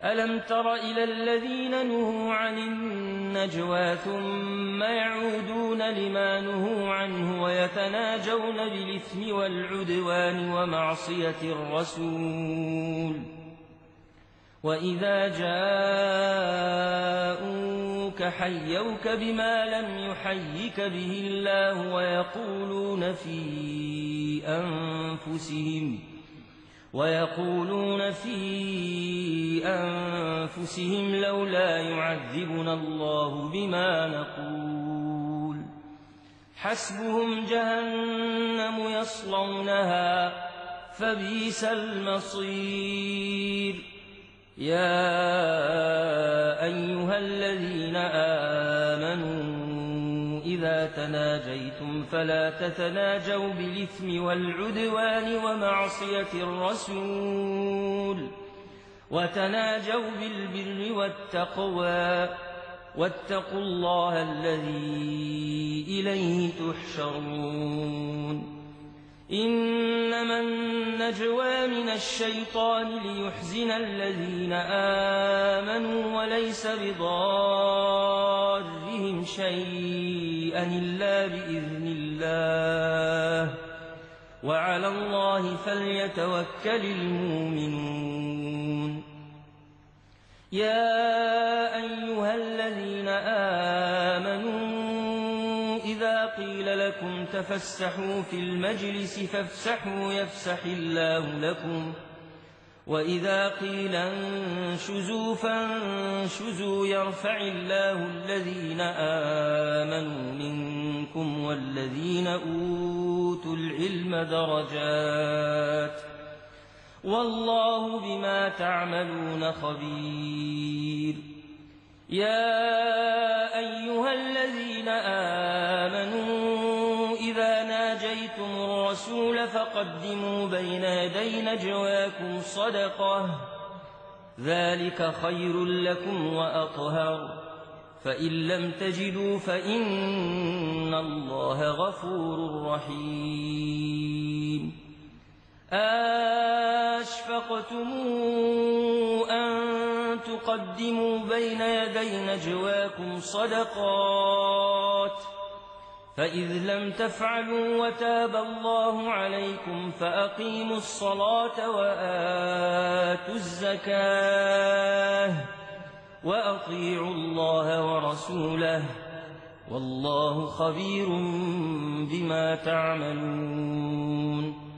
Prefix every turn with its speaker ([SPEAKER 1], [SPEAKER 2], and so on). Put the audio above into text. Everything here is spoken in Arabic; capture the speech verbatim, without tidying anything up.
[SPEAKER 1] ألم تر إلى الذين نهوا عن النجوى ثم يعودون لما نهوا عنه ويتناجون بالإثم والعدوان ومعصية الرسول وإذا جاءوك حيوك بما لم يحيك به الله ويقولون في أنفسهم ويقولون في أنفسهم لولا يعذبنا الله بما نقول حسبهم جهنم يصلونها فبئس المصير يا أيها الذين آمنوا إذا تناجيتم فلا تتناجوا بالإثم والعدوان ومعصية الرسول وتناجوا بالبر والتقوى واتقوا الله الذي إليه تحشرون إنما النجوى من الشيطان ليحزن الذين آمنوا وليس بضارهم شيئا إلا بإذن الله وعلى الله فليتوكل المؤمنون يا أيها الذين آمنوا إذا قيل لكم تفسحوا في المجلس فافسحوا يفسح الله لكم وإذا قيل انشزوا فانشزوا يرفع الله الذين آمنوا منكم والذين أوتوا العلم درجات والله بما تعملون خبير يا أيها الذين آمنوا إذا ناجيتم الرسول فقدموا بين يدي نجواكم صدقة ذلك خير لكم وأطهر فإن لم تجدوا فإن الله غفور رحيم أشفقتم أن تقدموا بين يدي نجواكم صدقات فإذ لم تفعلوا وتاب الله عليكم فأقيموا الصلاة وآتوا الزكاة وأطيعوا الله ورسوله والله خبير بما تعملون